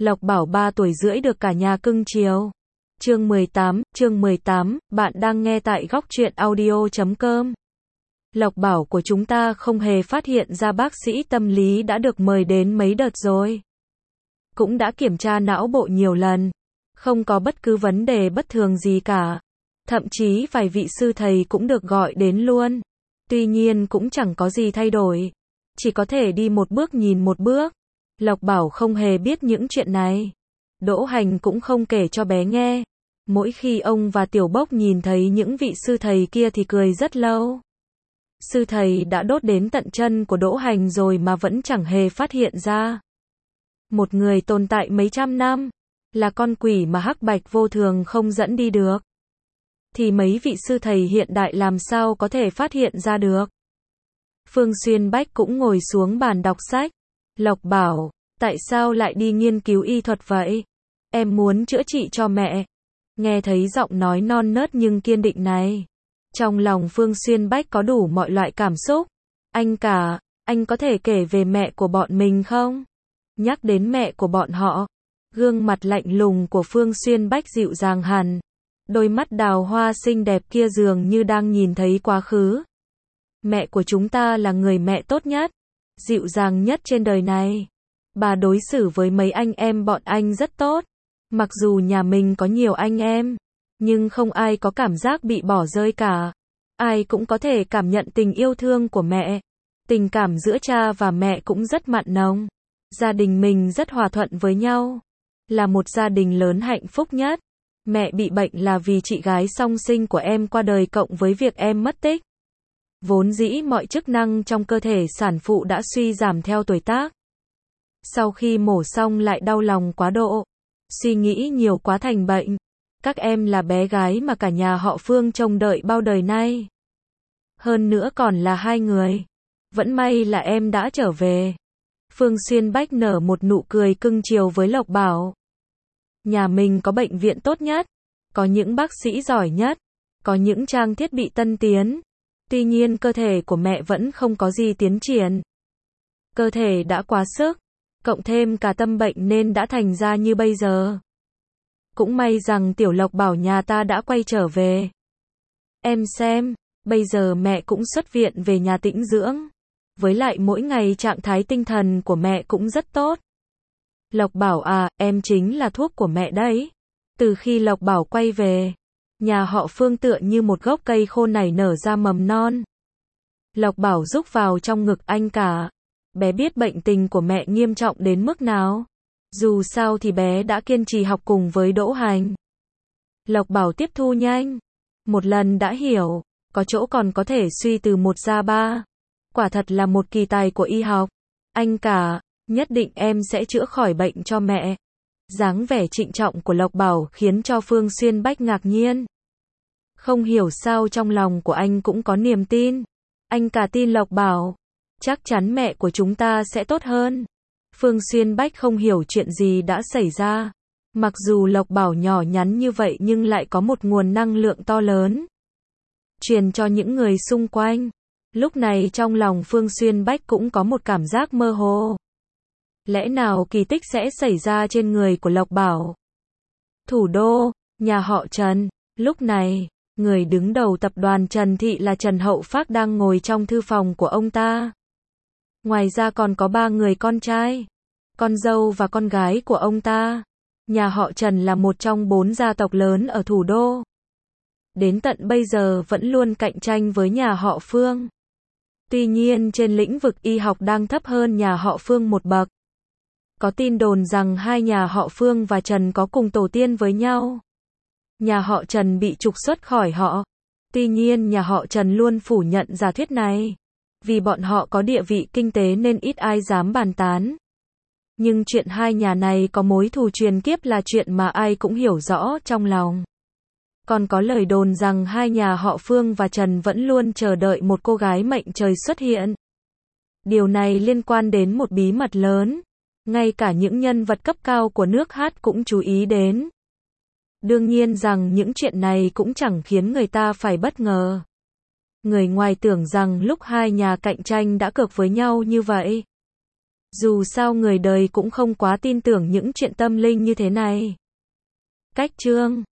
Lộc Bảo 3 tuổi rưỡi được cả nhà cưng chiều. Chương 18, bạn đang nghe tại góc truyện audio.com. Lộc Bảo của chúng ta không hề phát hiện ra bác sĩ tâm lý đã được mời đến mấy đợt rồi. Cũng đã kiểm tra não bộ nhiều lần. Không có bất cứ vấn đề bất thường gì cả. Thậm chí vài vị sư thầy cũng được gọi đến luôn. Tuy nhiên cũng chẳng có gì thay đổi. Chỉ có thể đi một bước nhìn một bước. Lộc Bảo không hề biết những chuyện này. Đỗ Hành cũng không kể cho bé nghe. Mỗi khi ông và Tiểu Bốc nhìn thấy những vị sư thầy kia thì cười rất lâu. Sư thầy đã đốt đến tận chân của Đỗ Hành rồi mà vẫn chẳng hề phát hiện ra. Một người tồn tại mấy trăm năm, là con quỷ mà hắc bạch vô thường không dẫn đi được. Thì mấy vị sư thầy hiện đại làm sao có thể phát hiện ra được. Phương Xuyên Bách cũng ngồi xuống bàn đọc sách. Lộc Bảo, tại sao lại đi nghiên cứu y thuật vậy? Em muốn chữa trị cho mẹ. Nghe thấy giọng nói non nớt nhưng kiên định này. Trong lòng Phương Xuyên Bách có đủ mọi loại cảm xúc. Anh có thể kể về mẹ của bọn mình không? Nhắc đến mẹ của bọn họ, gương mặt lạnh lùng của Phương Xuyên Bách dịu dàng hẳn. Đôi mắt đào hoa xinh đẹp kia dường như đang nhìn thấy quá khứ. Mẹ của chúng ta là người mẹ tốt nhất, dịu dàng nhất trên đời này. Bà đối xử với mấy anh em bọn anh rất tốt. Mặc dù nhà mình có nhiều anh em, nhưng không ai có cảm giác bị bỏ rơi cả. Ai cũng có thể cảm nhận tình yêu thương của mẹ. Tình cảm giữa cha và mẹ cũng rất mặn nồng. Gia đình mình rất hòa thuận với nhau. Là một gia đình lớn hạnh phúc nhất. Mẹ bị bệnh là vì chị gái song sinh của em qua đời cộng với việc em mất tích. Vốn dĩ mọi chức năng trong cơ thể sản phụ đã suy giảm theo tuổi tác. Sau khi mổ xong lại đau lòng quá độ. Suy nghĩ nhiều quá thành bệnh. Các em là bé gái mà cả nhà họ Phương trông đợi bao đời nay. Hơn nữa còn là hai người. Vẫn may là em đã trở về. Phương Xuyên Bách nở một nụ cười cưng chiều với Lộc Bảo. Nhà mình có bệnh viện tốt nhất. Có những bác sĩ giỏi nhất. Có những trang thiết bị tân tiến. Tuy nhiên cơ thể của mẹ vẫn không có gì tiến triển. Cơ thể đã quá sức. Cộng thêm cả tâm bệnh nên đã thành ra như bây giờ. Cũng may rằng Tiểu Lộc Bảo nhà ta đã quay trở về. Em xem, bây giờ mẹ cũng xuất viện về nhà tĩnh dưỡng. Với lại mỗi ngày trạng thái tinh thần của mẹ cũng rất tốt. Lộc Bảo à, em chính là thuốc của mẹ đấy. Từ khi Lộc Bảo quay về, nhà họ Phương tựa như một gốc cây khô nảy nở ra mầm non. Lộc Bảo rúc vào trong ngực anh cả. Bé biết bệnh tình của mẹ nghiêm trọng đến mức nào. Dù sao thì bé đã kiên trì học cùng với Đỗ Hành. Lộc Bảo tiếp thu nhanh. Một lần đã hiểu, có chỗ còn có thể suy từ 1 ra 3. Quả thật là một kỳ tài của y học. Anh cả, nhất định em sẽ chữa khỏi bệnh cho mẹ. Dáng vẻ trịnh trọng của Lộc Bảo khiến cho Phương Xuyên Bách ngạc nhiên. Không hiểu sao trong lòng của anh cũng có niềm tin. Anh cả tin Lộc Bảo. Chắc chắn mẹ của chúng ta sẽ tốt hơn. Phương Xuyên Bách không hiểu chuyện gì đã xảy ra. Mặc dù Lộc Bảo nhỏ nhắn như vậy nhưng lại có một nguồn năng lượng to lớn. Truyền cho những người xung quanh. Lúc này trong lòng Phương Xuyên Bách cũng có một cảm giác mơ hồ. Lẽ nào kỳ tích sẽ xảy ra trên người của Lộc Bảo? Thủ đô, nhà họ Trần. Lúc này, người đứng đầu tập đoàn Trần Thị là Trần Hậu Phác đang ngồi trong thư phòng của ông ta. Ngoài ra còn có 3 người con trai, con dâu và con gái của ông ta. Nhà họ Trần là một trong 4 gia tộc lớn ở thủ đô. Đến tận bây giờ vẫn luôn cạnh tranh với nhà họ Phương. Tuy nhiên trên lĩnh vực y học đang thấp hơn nhà họ Phương một bậc. Có tin đồn rằng hai nhà họ Phương và Trần có cùng tổ tiên với nhau. Nhà họ Trần bị trục xuất khỏi họ. Tuy nhiên nhà họ Trần luôn phủ nhận giả thuyết này. Vì bọn họ có địa vị kinh tế nên ít ai dám bàn tán. Nhưng chuyện hai nhà này có mối thù truyền kiếp là chuyện mà ai cũng hiểu rõ trong lòng. Còn có lời đồn rằng hai nhà họ Phương và Trần vẫn luôn chờ đợi một cô gái mệnh trời xuất hiện. Điều này liên quan đến một bí mật lớn. Ngay cả những nhân vật cấp cao của nước Hát cũng chú ý đến. Đương nhiên rằng những chuyện này cũng chẳng khiến người ta phải bất ngờ. Người ngoài tưởng rằng lúc hai nhà cạnh tranh đã cược với nhau như vậy. Dù sao người đời cũng không quá tin tưởng những chuyện tâm linh như thế này. Cách chương